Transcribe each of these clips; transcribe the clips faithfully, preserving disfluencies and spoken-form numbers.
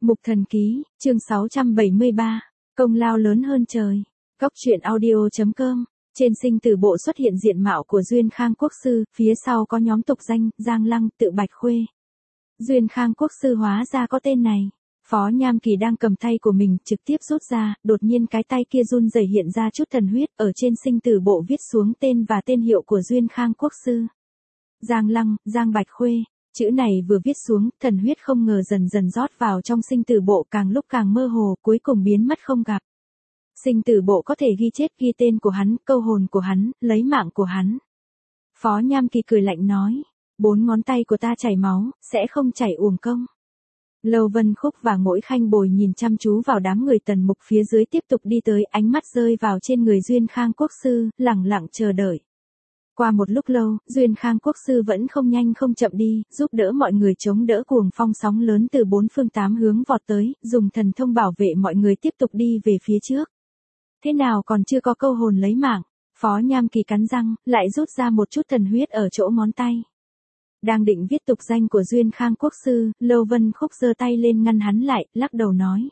Mục Thần Ký, chương sáu trăm bảy mươi ba, công lao lớn hơn trời. Góc truyện audio chấm com. Trên sinh tử bộ xuất hiện diện mạo của Duyên Khang Quốc sư, phía sau có nhóm tục danh, Giang Lăng, Tự Bạch Khuê. Duyên Khang Quốc sư hóa ra có tên này. Phó Nham Kỳ đang cầm tay của mình, trực tiếp rút ra, đột nhiên cái tay kia run rẩy hiện ra chút thần huyết, ở trên sinh tử bộ viết xuống tên và tên hiệu của Duyên Khang Quốc sư. Giang Lăng, Giang Bạch Khuê. Chữ này vừa viết xuống, thần huyết không ngờ dần dần rót vào trong sinh tử bộ, càng lúc càng mơ hồ, cuối cùng biến mất không gặp. Sinh tử bộ có thể ghi chết, ghi tên của hắn, câu hồn của hắn, lấy mạng của hắn. Phó Nham Kỳ cười lạnh nói, bốn ngón tay của ta chảy máu, sẽ không chảy uổng công. Lâu Vân Khúc và Ngỗi Khanh Bồi nhìn chăm chú vào đám người Tần Mục phía dưới tiếp tục đi tới, ánh mắt rơi vào trên người Duyên Khang Quốc sư, lặng lặng chờ đợi. Qua một lúc lâu, Duyên Khang Quốc sư vẫn không nhanh không chậm đi, giúp đỡ mọi người chống đỡ cuồng phong sóng lớn từ bốn phương tám hướng vọt tới, dùng thần thông bảo vệ mọi người tiếp tục đi về phía trước. Thế nào còn chưa có câu hồn lấy mạng, Phó Nham Kỳ cắn răng, lại rút ra một chút thần huyết ở chỗ ngón tay. Đang định viết tục danh của Duyên Khang Quốc sư, Lâu Vân Khúc giơ tay lên ngăn hắn lại, lắc đầu nói.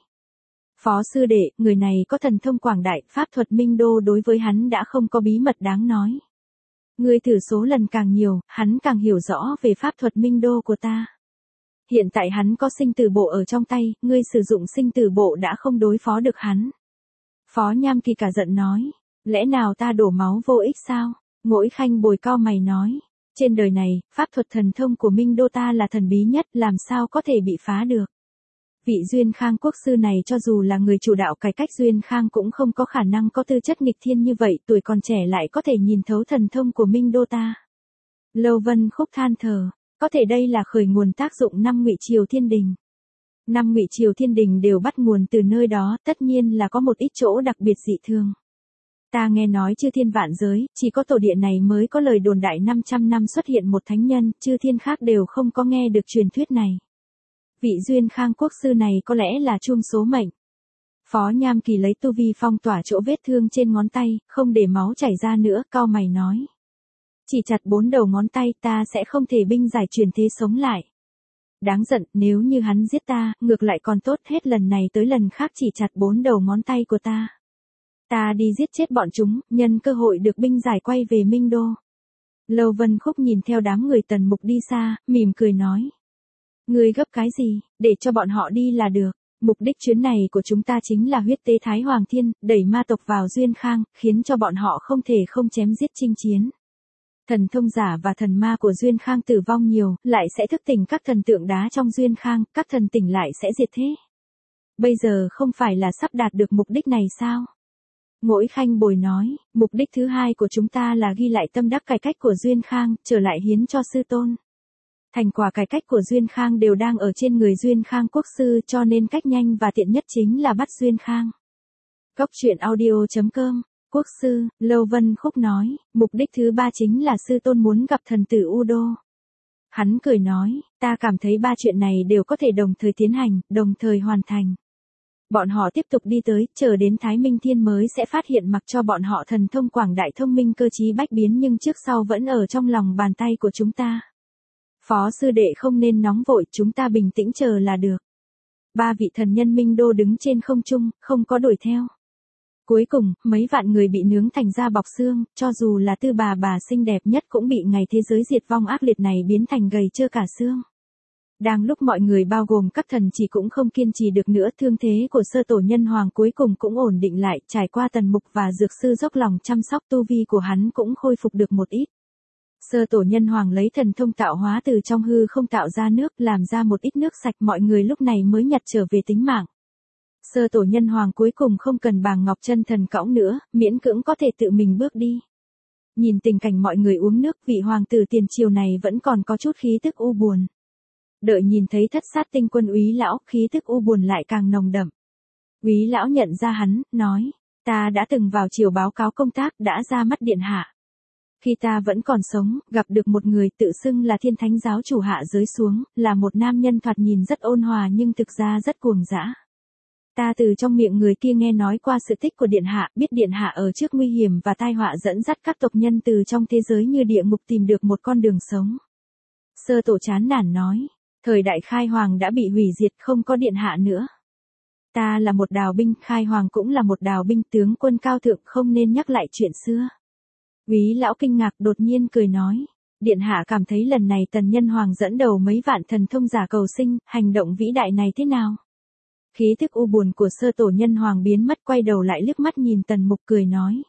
Phó sư đệ, người này có thần thông quảng đại, pháp thuật minh đô đối với hắn đã không có bí mật đáng nói. Ngươi thử số lần càng nhiều, hắn càng hiểu rõ về pháp thuật minh đô của ta. Hiện tại hắn có sinh tử bộ ở trong tay, ngươi sử dụng sinh tử bộ đã không đối phó được hắn. Phó Nham Kỳ cả giận nói, lẽ nào ta đổ máu vô ích sao? Ngỗi Khanh Bồi cao mày nói, trên đời này, pháp thuật thần thông của minh đô ta là thần bí nhất, làm sao có thể bị phá được. Vị Duyên Khang Quốc sư này cho dù là người chủ đạo cải cách Duyên Khang cũng không có khả năng có tư chất nghịch thiên như vậy, tuổi còn trẻ lại có thể nhìn thấu thần thông của minh đô ta. Lâu Vân Khúc than thở, có thể đây là khởi nguồn tác dụng năm Ngụy Triều Thiên Đình. Năm Ngụy Triều Thiên Đình đều bắt nguồn từ nơi đó, tất nhiên là có một ít chỗ đặc biệt dị thường. Ta nghe nói chư thiên vạn giới, chỉ có tổ địa này mới có lời đồn đại năm trăm năm xuất hiện một thánh nhân, chư thiên khác đều không có nghe được truyền thuyết này. Vị Duyên Khang Quốc sư này có lẽ là chuông số mệnh. Phó Nham Kỳ lấy tu vi phong tỏa chỗ vết thương trên ngón tay, không để máu chảy ra nữa, cau mày nói. Chỉ chặt bốn đầu ngón tay ta sẽ không thể binh giải truyền thế sống lại. Đáng giận, nếu như hắn giết ta, ngược lại còn tốt, hết lần này tới lần khác chỉ chặt bốn đầu ngón tay của ta. Ta đi giết chết bọn chúng, nhân cơ hội được binh giải quay về Minh Đô. Lâu Vân Khúc nhìn theo đám người Tần Mục đi xa, mỉm cười nói. Ngươi gấp cái gì, để cho bọn họ đi là được. Mục đích chuyến này của chúng ta chính là huyết tế Thái Hoàng Thiên, đẩy ma tộc vào Duyên Khang, khiến cho bọn họ không thể không chém giết chinh chiến. Thần thông giả và thần ma của Duyên Khang tử vong nhiều, lại sẽ thức tỉnh các thần tượng đá trong Duyên Khang, các thần tỉnh lại sẽ diệt thế. Bây giờ không phải là sắp đạt được mục đích này sao? Ngỗi Khanh Bồi nói, mục đích thứ hai của chúng ta là ghi lại tâm đắc cải cách của Duyên Khang, trở lại hiến cho sư tôn. Thành quả cải cách của Duyên Khang đều đang ở trên người Duyên Khang Quốc sư, cho nên cách nhanh và tiện nhất chính là bắt Duyên Khang. Góc truyện audio chấm com. Quốc sư, Lâu Vân Khúc nói, mục đích thứ ba chính là sư tôn muốn gặp thần tử U Đô. Hắn cười nói, ta cảm thấy ba chuyện này đều có thể đồng thời tiến hành, đồng thời hoàn thành. Bọn họ tiếp tục đi tới, chờ đến Thái Minh Thiên mới sẽ phát hiện mặc cho bọn họ thần thông quảng đại thông minh cơ trí bách biến nhưng trước sau vẫn ở trong lòng bàn tay của chúng ta. Phó sư đệ không nên nóng vội, chúng ta bình tĩnh chờ là được. Ba vị thần nhân Minh Đô đứng trên không trung, không có đuổi theo. Cuối cùng, mấy vạn người bị nướng thành da bọc xương, cho dù là tư bà bà xinh đẹp nhất cũng bị ngày thế giới diệt vong ác liệt này biến thành gầy trơ cả xương. Đang lúc mọi người bao gồm các thần chỉ cũng không kiên trì được nữa, thương thế của sơ tổ nhân hoàng cuối cùng cũng ổn định lại, trải qua Tần Mục và dược sư dốc lòng chăm sóc tu vi của hắn cũng khôi phục được một ít. Sơ tổ nhân hoàng lấy thần thông tạo hóa từ trong hư không tạo ra nước, làm ra một ít nước sạch, mọi người lúc này mới nhặt trở về tính mạng. Sơ tổ nhân hoàng cuối cùng không cần bàng ngọc chân thần cõng nữa, miễn cưỡng có thể tự mình bước đi. Nhìn tình cảnh mọi người uống nước, vị hoàng tử tiền triều này vẫn còn có chút khí tức u buồn. Đợi nhìn thấy thất sát tinh quân Úy lão, khí tức u buồn lại càng nồng đậm. Úy lão nhận ra hắn, nói, ta đã từng vào triều báo cáo công tác, đã ra mắt điện hạ. Khi ta vẫn còn sống, gặp được một người tự xưng là Thiên Thánh giáo chủ hạ giới xuống, là một nam nhân thoạt nhìn rất ôn hòa nhưng thực ra rất cuồng dã. Ta từ trong miệng người kia nghe nói qua sự tích của điện hạ, biết điện hạ ở trước nguy hiểm và tai họa dẫn dắt các tộc nhân từ trong thế giới như địa ngục tìm được một con đường sống. Sơ tổ chán nản nói, Thời đại khai hoàng đã bị hủy diệt, không có điện hạ nữa. Ta là một đào binh, khai hoàng cũng là một đào binh, tướng quân cao thượng, không nên nhắc lại chuyện xưa. Úy lão kinh ngạc đột nhiên cười nói. Điện hạ cảm thấy lần này Tần Nhân Hoàng dẫn đầu mấy vạn thần thông giả cầu sinh, hành động vĩ đại này thế nào? Khí thức u buồn của Sơ Tổ Nhân Hoàng biến mất, quay đầu lại liếc mắt nhìn Tần Mục cười nói.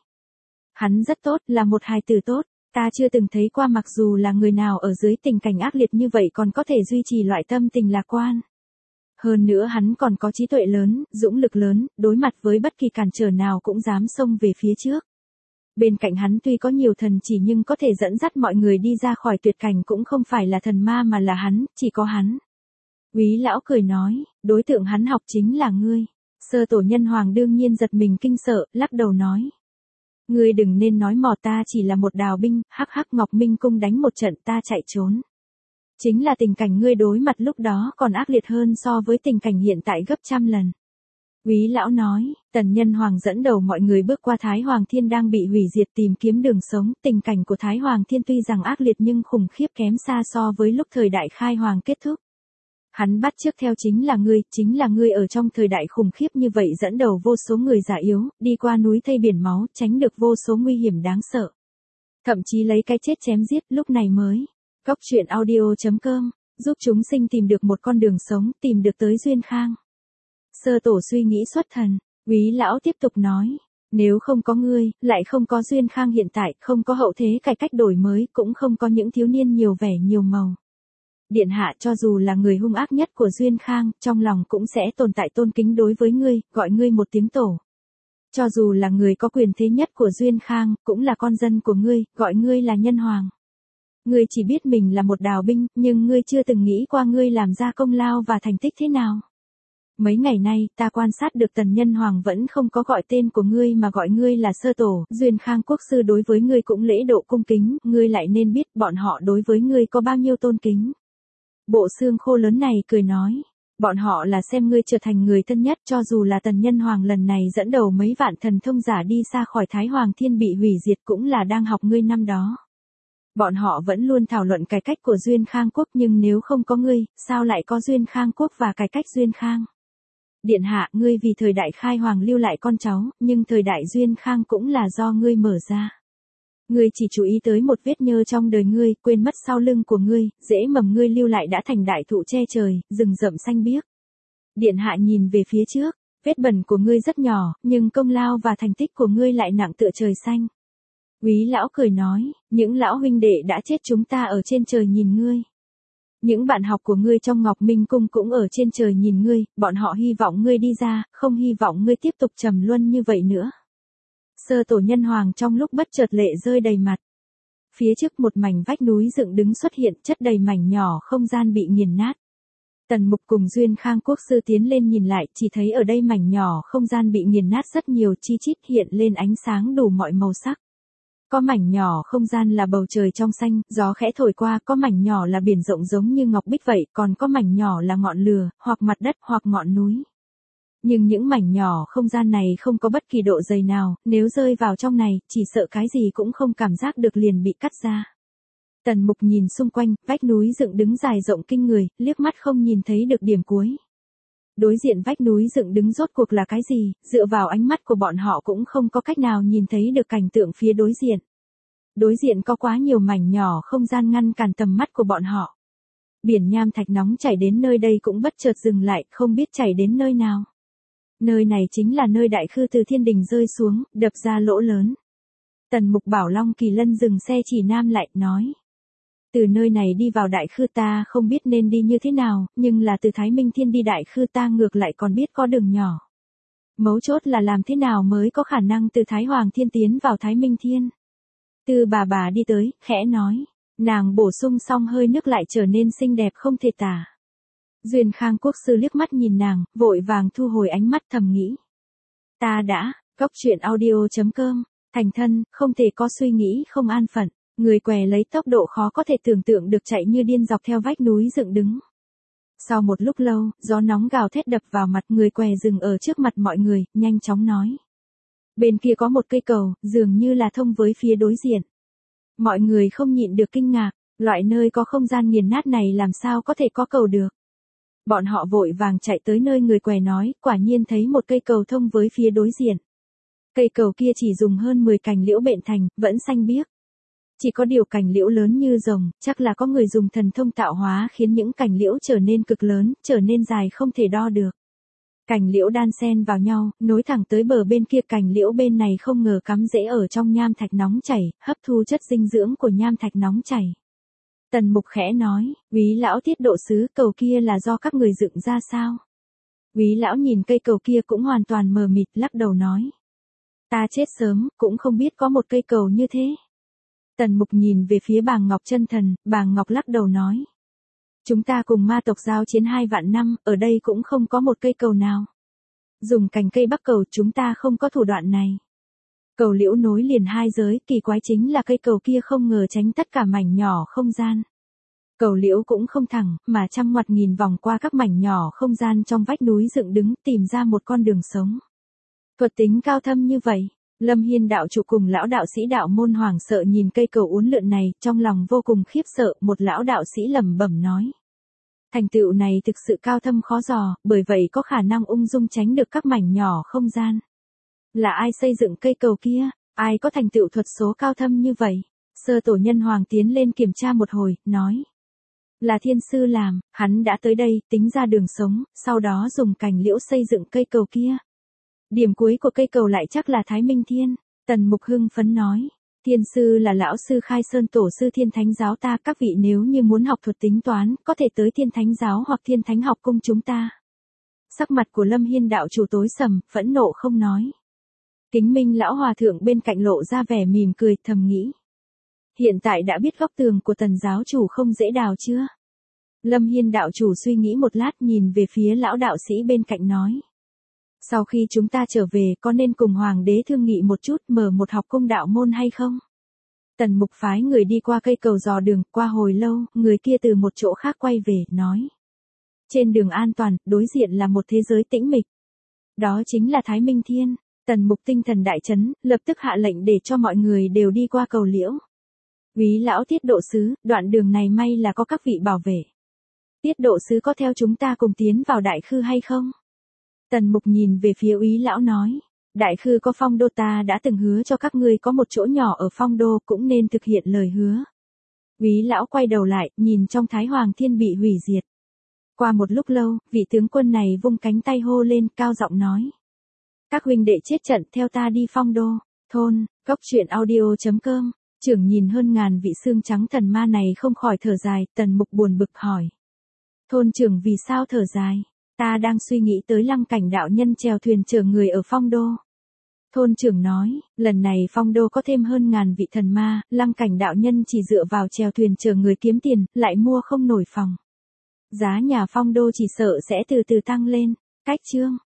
Hắn rất tốt, là một hài tử tốt, ta chưa từng thấy qua, mặc dù là người nào ở dưới tình cảnh ác liệt như vậy còn có thể duy trì loại tâm tình lạc quan. Hơn nữa hắn còn có trí tuệ lớn, dũng lực lớn, đối mặt với bất kỳ cản trở nào cũng dám xông về phía trước. Bên cạnh hắn tuy có nhiều thần chỉ nhưng có thể dẫn dắt mọi người đi ra khỏi tuyệt cảnh cũng không phải là thần ma mà là hắn, chỉ có hắn. Úy lão cười nói, đối tượng hắn học chính là ngươi. Sơ Tổ Nhân Hoàng đương nhiên giật mình kinh sợ, lắc đầu nói. Ngươi đừng nên nói mò, ta chỉ là một đào binh, hắc hắc Ngọc Minh Cung đánh một trận ta chạy trốn. Chính là tình cảnh ngươi đối mặt lúc đó còn ác liệt hơn so với tình cảnh hiện tại gấp trăm lần. Úy lão nói, Tần Nhân Hoàng dẫn đầu mọi người bước qua Thái Hoàng Thiên đang bị hủy diệt tìm kiếm đường sống, tình cảnh của Thái Hoàng Thiên tuy rằng ác liệt nhưng khủng khiếp kém xa so với lúc thời đại khai hoàng kết thúc. Hắn bắt chước theo chính là ngươi, chính là ngươi ở trong thời đại khủng khiếp như vậy dẫn đầu vô số người già yếu, đi qua núi thây biển máu, tránh được vô số nguy hiểm đáng sợ. Thậm chí lấy cái chết chém giết, lúc này mới. Góc truyện audio chấm com, giúp chúng sinh tìm được một con đường sống, tìm được tới duyên khang. Sơ Tổ suy nghĩ xuất thần, Úy lão tiếp tục nói, nếu không có ngươi, lại không có duyên khang hiện tại, không có hậu thế cải cách đổi mới, cũng không có những thiếu niên nhiều vẻ nhiều màu. Điện hạ cho dù là người hung ác nhất của duyên khang, trong lòng cũng sẽ tồn tại tôn kính đối với ngươi, gọi ngươi một tiếng tổ. Cho dù là người có quyền thế nhất của duyên khang, cũng là con dân của ngươi, gọi ngươi là nhân hoàng. Ngươi chỉ biết mình là một đào binh, nhưng ngươi chưa từng nghĩ qua ngươi làm ra công lao và thành tích thế nào. Mấy ngày nay, ta quan sát được Tần Nhân Hoàng vẫn không có gọi tên của ngươi mà gọi ngươi là Sơ Tổ, Duyên Khang Quốc sư đối với ngươi cũng lễ độ cung kính, ngươi lại nên biết bọn họ đối với ngươi có bao nhiêu tôn kính. Bộ xương khô lớn này cười nói, bọn họ là xem ngươi trở thành người thân nhất, cho dù là Tần Nhân Hoàng lần này dẫn đầu mấy vạn thần thông giả đi xa khỏi Thái Hoàng Thiên bị hủy diệt cũng là đang học ngươi năm đó. Bọn họ vẫn luôn thảo luận cải cách của Duyên Khang Quốc, nhưng nếu không có ngươi, sao lại có Duyên Khang Quốc và cải cách Duyên Khang? Điện hạ, ngươi vì thời đại khai hoàng lưu lại con cháu, nhưng thời đại Duyên Khang cũng là do ngươi mở ra. Ngươi chỉ chú ý tới một vết nhơ trong đời ngươi, quên mất sau lưng của ngươi, rễ mầm ngươi lưu lại đã thành đại thụ che trời, rừng rậm xanh biếc. Điện hạ nhìn về phía trước, vết bẩn của ngươi rất nhỏ, nhưng công lao và thành tích của ngươi lại nặng tựa trời xanh. Úy lão cười nói, những lão huynh đệ đã chết chúng ta ở trên trời nhìn ngươi. Những bạn học của ngươi trong Ngọc Minh Cung cũng ở trên trời nhìn ngươi, bọn họ hy vọng ngươi đi ra, không hy vọng ngươi tiếp tục trầm luân như vậy nữa. Sơ Tổ Nhân Hoàng trong lúc bất chợt lệ rơi đầy mặt. Phía trước một mảnh vách núi dựng đứng xuất hiện, chất đầy mảnh nhỏ không gian bị nghiền nát. Tần Mục cùng Duyên Khang Quốc sư tiến lên nhìn lại, chỉ thấy ở đây mảnh nhỏ không gian bị nghiền nát rất nhiều, chi chít hiện lên ánh sáng đủ mọi màu sắc. Có mảnh nhỏ không gian là bầu trời trong xanh, gió khẽ thổi qua, có mảnh nhỏ là biển rộng giống như ngọc bích vậy, còn có mảnh nhỏ là ngọn lửa, hoặc mặt đất hoặc ngọn núi. Nhưng những mảnh nhỏ không gian này không có bất kỳ độ dày nào, nếu rơi vào trong này, chỉ sợ cái gì cũng không cảm giác được liền bị cắt ra. Tần Mục nhìn xung quanh, vách núi dựng đứng dài rộng kinh người, liếc mắt không nhìn thấy được điểm cuối. Đối diện vách núi dựng đứng rốt cuộc là cái gì, dựa vào ánh mắt của bọn họ cũng không có cách nào nhìn thấy được cảnh tượng phía đối diện. Đối diện có quá nhiều mảnh nhỏ không gian ngăn cản tầm mắt của bọn họ. Biển nham thạch nóng chảy đến nơi đây cũng bất chợt dừng lại, không biết chảy đến nơi nào. Nơi này chính là nơi đại khư từ thiên đình rơi xuống, đập ra lỗ lớn. Tần Mục bảo Long Kỳ Lân dừng xe chỉ nam lại, nói. Từ nơi này đi vào đại khư ta không biết nên đi như thế nào, nhưng là từ Thái Minh Thiên đi đại khư ta ngược lại còn biết có đường nhỏ. Mấu chốt là làm thế nào mới có khả năng từ Thái Hoàng Thiên tiến vào Thái Minh Thiên. Từ bà bà đi tới, khẽ nói. Nàng bổ sung xong hơi nước lại trở nên xinh đẹp không thể tả. Duyên Khang Quốc sư liếc mắt nhìn nàng, vội vàng thu hồi ánh mắt thầm nghĩ. Ta đã, góc truyện audio chấm com, thành thân, không thể có suy nghĩ không an phận. Người què lấy tốc độ khó có thể tưởng tượng được chạy như điên dọc theo vách núi dựng đứng. Sau một lúc lâu, gió nóng gào thét đập vào mặt, người què dừng ở trước mặt mọi người, nhanh chóng nói. Bên kia có một cây cầu, dường như là thông với phía đối diện. Mọi người không nhịn được kinh ngạc, Loại nơi có không gian nghiền nát này làm sao có thể có cầu được. Bọn họ vội vàng chạy tới nơi người què nói, quả nhiên thấy một cây cầu thông với phía đối diện. Cây cầu kia chỉ dùng hơn mười cành liễu bện thành, vẫn xanh biếc. Chỉ có điều cành liễu lớn như rồng, chắc là có người dùng thần thông tạo hóa khiến những cành liễu trở nên cực lớn, trở nên dài không thể đo được. Cành liễu đan xen vào nhau, nối thẳng tới bờ bên kia, cành liễu bên này không ngờ cắm rễ ở trong nham thạch nóng chảy, hấp thu chất dinh dưỡng của nham thạch nóng chảy. Tần Mục khẽ nói, Úy lão Tiết độ sứ, cầu kia là do các người dựng ra sao? Úy lão nhìn cây cầu kia cũng hoàn toàn mờ mịt, lắc đầu nói. Ta chết sớm, cũng không biết có một cây cầu như thế. Tần Mục nhìn về phía Bàng Ngọc chân thần, Bàng Ngọc lắc đầu nói. Chúng ta cùng ma tộc giao chiến hai vạn năm, ở đây cũng không có một cây cầu nào. Dùng cành cây bắc cầu, chúng ta không có thủ đoạn này. Cầu liễu nối liền hai giới, kỳ quái chính là cây cầu kia không ngờ tránh tất cả mảnh nhỏ không gian. Cầu liễu cũng không thẳng, mà trăm ngoặt nghìn vòng qua các mảnh nhỏ không gian trong vách núi dựng đứng, tìm ra một con đường sống. Thuật tính cao thâm như vậy, Lâm Hiên đạo chủ cùng lão đạo sĩ đạo môn hoảng sợ nhìn cây cầu uốn lượn này, trong lòng vô cùng khiếp sợ, một lão đạo sĩ lẩm bẩm nói. Thành tựu này thực sự cao thâm khó dò, bởi vậy có khả năng ung dung tránh được các mảnh nhỏ không gian. Là ai xây dựng cây cầu kia? Ai có thành tựu thuật số cao thâm như vậy? Sơ tổ nhân hoàng tiến lên kiểm tra một hồi, nói. Là thiên sư làm, hắn đã tới đây, tính ra đường sống, sau đó dùng cành liễu xây dựng cây cầu kia. Điểm cuối của cây cầu lại chắc là Thái Minh Thiên. Tần Mục hưng phấn nói. Thiên sư là lão sư khai sơn tổ sư Thiên Thánh giáo ta, các vị nếu như muốn học thuật tính toán, có thể tới Thiên Thánh giáo hoặc Thiên Thánh học cung chúng ta. Sắc mặt của Lâm Hiên đạo chủ tối sầm, phẫn nộ không nói. Kính Minh lão hòa thượng bên cạnh lộ ra vẻ mỉm cười, thầm nghĩ. Hiện tại đã biết góc tường của Tần giáo chủ không dễ đào chưa? Lâm Hiên đạo chủ suy nghĩ một lát, nhìn về phía lão đạo sĩ bên cạnh nói. Sau khi chúng ta trở về có nên cùng hoàng đế thương nghị một chút, mở một học cung đạo môn hay không? Tần Mục phái người đi qua cây cầu dò đường, qua hồi lâu, người kia từ một chỗ khác quay về, nói. Trên đường an toàn, đối diện là một thế giới tĩnh mịch. Đó chính là Thái Minh Thiên. Tần Mục tinh thần đại chấn, lập tức hạ lệnh để cho mọi người đều đi qua cầu liễu. Úy lão Tiết độ sứ, đoạn đường này may là có các vị bảo vệ. Tiết độ sứ có theo chúng ta cùng tiến vào đại khư hay không? Tần Mục nhìn về phía Úy lão nói. Đại khư có phong đô, ta đã từng hứa cho các ngươi có một chỗ nhỏ ở phong đô, cũng nên thực hiện lời hứa. Úy lão quay đầu lại, nhìn trong Thái Hoàng Thiên bị hủy diệt. Qua một lúc lâu, vị tướng quân này vung cánh tay hô lên, cao giọng nói. Các huynh đệ chết trận, theo ta đi phong đô. Thôn, góc truyện audio chấm com. Trưởng nhìn hơn ngàn vị xương trắng thần ma này không khỏi thở dài, Tần Mục buồn bực hỏi. Thôn trưởng vì sao thở dài? Ta đang suy nghĩ tới Lăng Cảnh đạo nhân chèo thuyền chở người ở phong đô. Thôn trưởng nói, lần này phong đô có thêm hơn ngàn vị thần ma, Lăng Cảnh đạo nhân chỉ dựa vào chèo thuyền chở người kiếm tiền, lại mua không nổi phòng. Giá nhà phong đô chỉ sợ sẽ từ từ tăng lên. Cách chương.